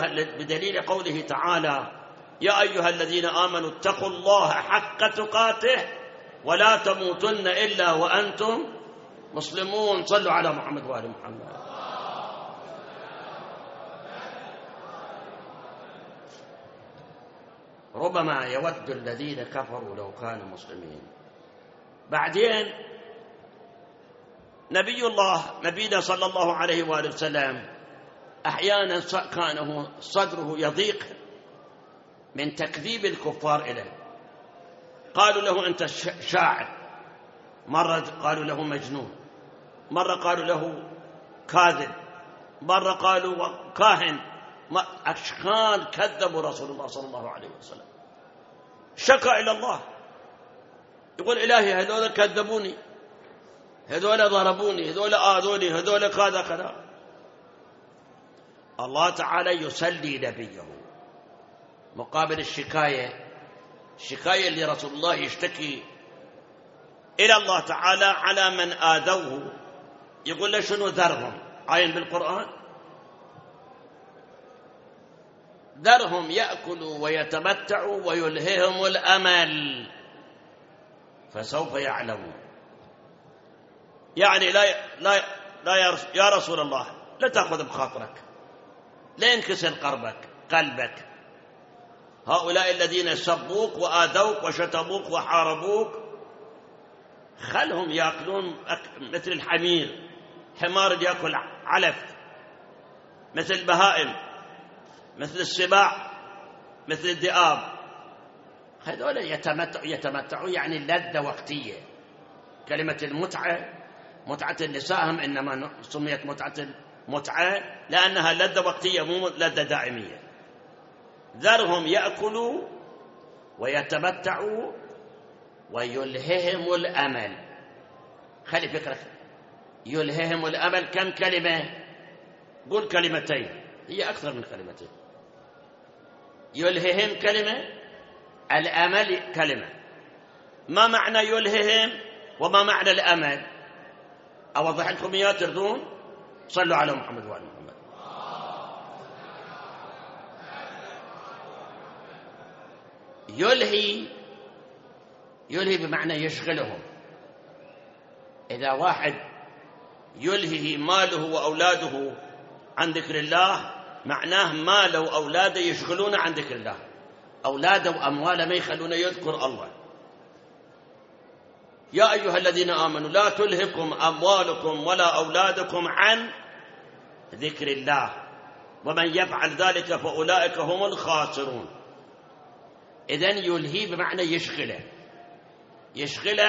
بدليل قوله تعالى: يا أيها الذين آمنوا اتقوا الله حق تقاته ولا تموتن إلا وأنتم مسلمون. صلوا على محمد وآل محمد. ربما يود الذين كفروا لو كانوا مسلمين. بعدين نبينا صلى الله عليه وآله وسلم أحيانا كان صدره يضيق من تكذيب الكفار إليه. قالوا له أنت شاعر، مرة قالوا له مجنون، مرة قالوا له كاذب، مرة قالوا كاهن. أشكال كذبوا رسول الله صلى الله عليه وسلم. شكى إلى الله يقول: إلهي هذول كذبوني، هذول ضربوني، هذول آذوني، هذول كذا كذا. الله تعالى يسلي نبيه مقابل الشكاية اللي رسول الله يشتكي إلى الله تعالى على من آذوه. يقول له: شنو ذرهم؟ عين بالقرآن: ذرهم يأكلوا ويتمتعوا ويلههم الأمل فسوف يعلمون. يعني لا يا رسول الله لا تأخذ بخاطرك، لا ينكسر قلبك. هؤلاء الذين سبوك وآذوك وشتموك وحاربوك خلهم يأكلون مثل الحمير، حمار يأكل علف، مثل البهائم، مثل السباع، مثل الذئاب. هذول يتمتعوا يعني اللذة وقتية. كلمة متعة النساء هم إنما سميت متعة لأنها لذة وقتية مو لذة دائمية. ذرهم يأكلوا ويتمتعوا ويلههم الأمل. خلي فكرة، يلههم الأمل كم كلمة؟ قول كلمتين، هي أكثر من كلمتين. يلههم كلمة، الأمل كلمة. ما معنى يلههم وما معنى الأمل؟ أوضح لكم إياه تردون. صلوا على محمد وعلى محمد. يلهي بمعنى يشغلهم. إذا واحد يلهي ماله وأولاده عن ذكر الله معناه ماله وأولاده يشغلون عن ذكر الله. أولاده وأمواله ما يخلونه يذكر الله. يا أيها الذين آمنوا لا تلهكم أموالكم ولا أولادكم عن ذكر الله ومن يفعل ذلك فأولئك هم الخاسرون. إذن يلهي بمعنى يشغله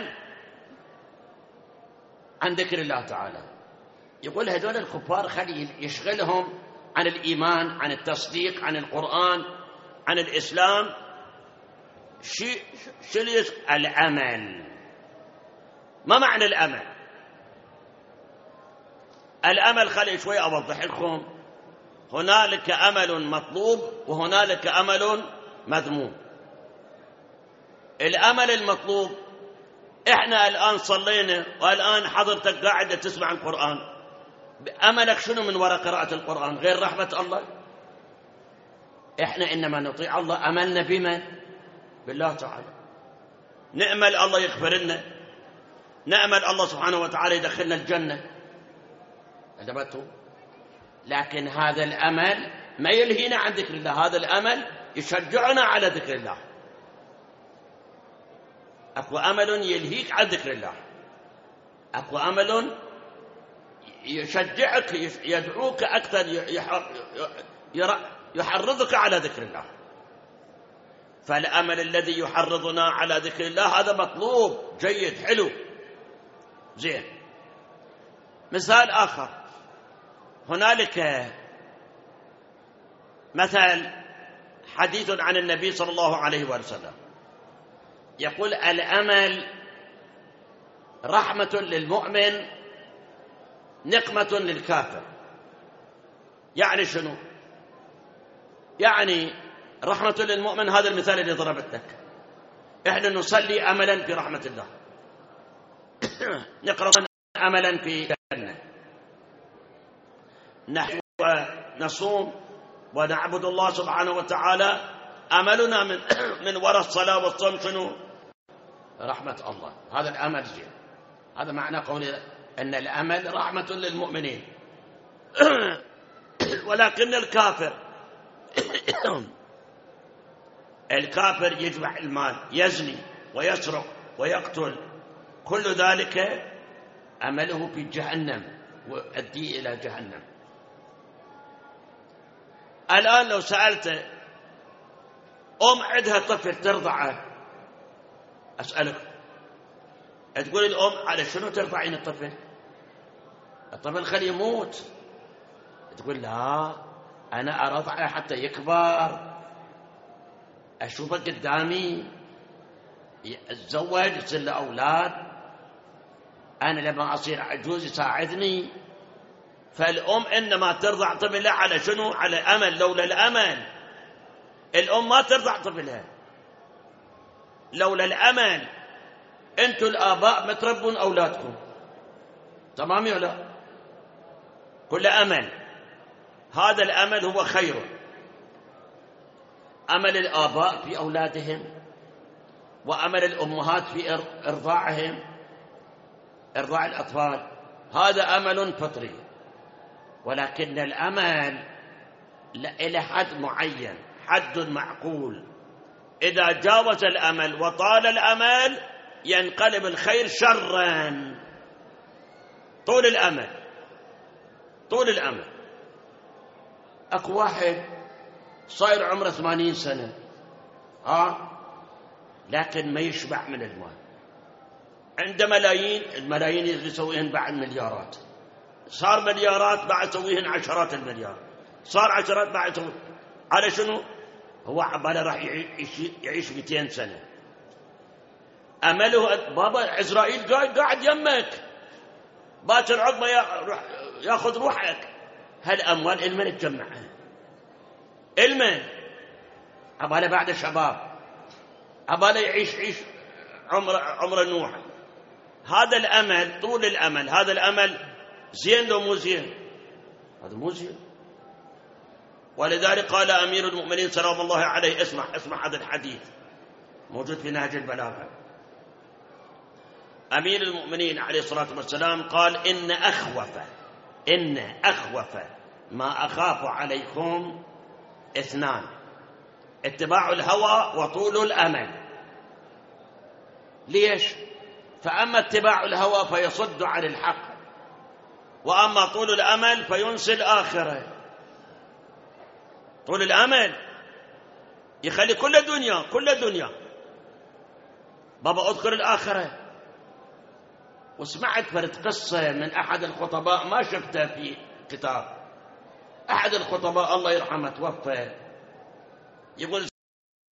عن ذكر الله تعالى. يقول هذول الكفار خلي يشغلهم عن الإيمان، عن التصديق، عن القرآن، عن الإسلام. الأمل. ما معنى الأمل؟ الأمل خلي شوي أوضح لكم. هنالك أمل مطلوب وهنالك أمل مذموم. الأمل المطلوب، إحنا الآن صلينا والآن حضرتك قاعدة تسمع القرآن، أملك شنو من وراء قراءة القرآن غير رحمة الله؟ إحنا إنما نطيع الله. أملنا بمن؟ بالله تعالى. نأمل الله يغفر لنا، نأمل الله سبحانه وتعالى يدخلنا الجنة، أدبته. لكن هذا الأمل ما يلهينا عن ذكر الله، هذا الأمل يشجعنا على ذكر الله. أكو أمل يلهيك عن ذكر الله، أكو أمل يشجعك يدعوك أكثر، يحرضك على ذكر الله. فالأمل الذي يحرضنا على ذكر الله هذا مطلوب، جيد، حلو، زين. مثال آخر، هنالك مثل حديث عن النبي صلى الله عليه وسلم يقول: الأمل رحمة للمؤمن نقمة للكافر. يعني شنو؟ يعني رحمة للمؤمن، هذا المثال اللي ضربت لك. إحنا نصلي أملا في رحمة الله، نقرأ أملا في الجنة، نحن نصوم ونعبد الله سبحانه وتعالى، أملنا من وراء الصلاة والصوم شنو؟ رحمة الله. هذا الأمل زين. هذا معنى قولي أن الأمل رحمة للمؤمنين. ولكن الكافر يجمع المال، يزني ويسرق ويقتل، كل ذلك أمله في جهنم ويؤدي إلى جهنم. الآن لو سألت عندها طفل ترضعه، أسألك تقول الأم على شنو ترضعين الطفل؟ الطفل خليه يموت. تقول لا، أنا أرضعه حتى يكبر، أشوفه قدامي، يتزوج، يصير له أولاد، أنا لما أصير عجوز يساعدني. فالأم إنما ترضع طفلها على شنو؟ على أمل. لولا الأمل الأم ما ترضع طفلها. لولا الأمل أنتم الآباء ما تربون أولادكم، تمام ولا لا؟ كل أمل. هذا الأمل هو خير. أمل الآباء في أولادهم، وأمل الأمهات في إرضاعهم، إرضاع الأطفال، هذا أمل فطري. ولكن الأمل إلى حد معين، حد معقول. إذا جاوز الأمل وطال الأمل ينقلب الخير شرا. طول الأمل. أكو واحد صاير عمره 80 سنة لكن ما يشبع من المال، عنده ملايين، الملايين يسويهن بعد مليارات، صار مليارات بعد يسويهن عشرات المليار، صار عشرات بعد يسوي. على شنو؟ هو عباله راح يعيش 200 سنة. أمله بابا عزرائيل قاعد يمك، باكر عقبه ياخذ روحك. هالأموال المن تجمعها؟ المن عباله بعد شباب، عباله يعيش عمر نوح. هذا الأمل، طول الأمل، هذا الأمل زين لو مو زين؟ هذا مو زين. ولذلك قال أمير المؤمنين سلام الله عليه، اسمع هذا الحديث موجود في نهج البلاغة. أمير المؤمنين عليه الصلاة والسلام قال: إن أخوف ما أخاف عليكم 2: اتباع الهوى وطول الأمل. ليش؟ فأما اتباع الهوى فيصد عن الحق، وأما طول الأمل فينسي الآخرة. طول الأمل يخلي كل دنيا بابا أذكر الآخرة. وسمعت فرد قصة من أحد الخطباء، ما شفتها في كتاب، أحد الخطباء الله يرحمه توفى، يقول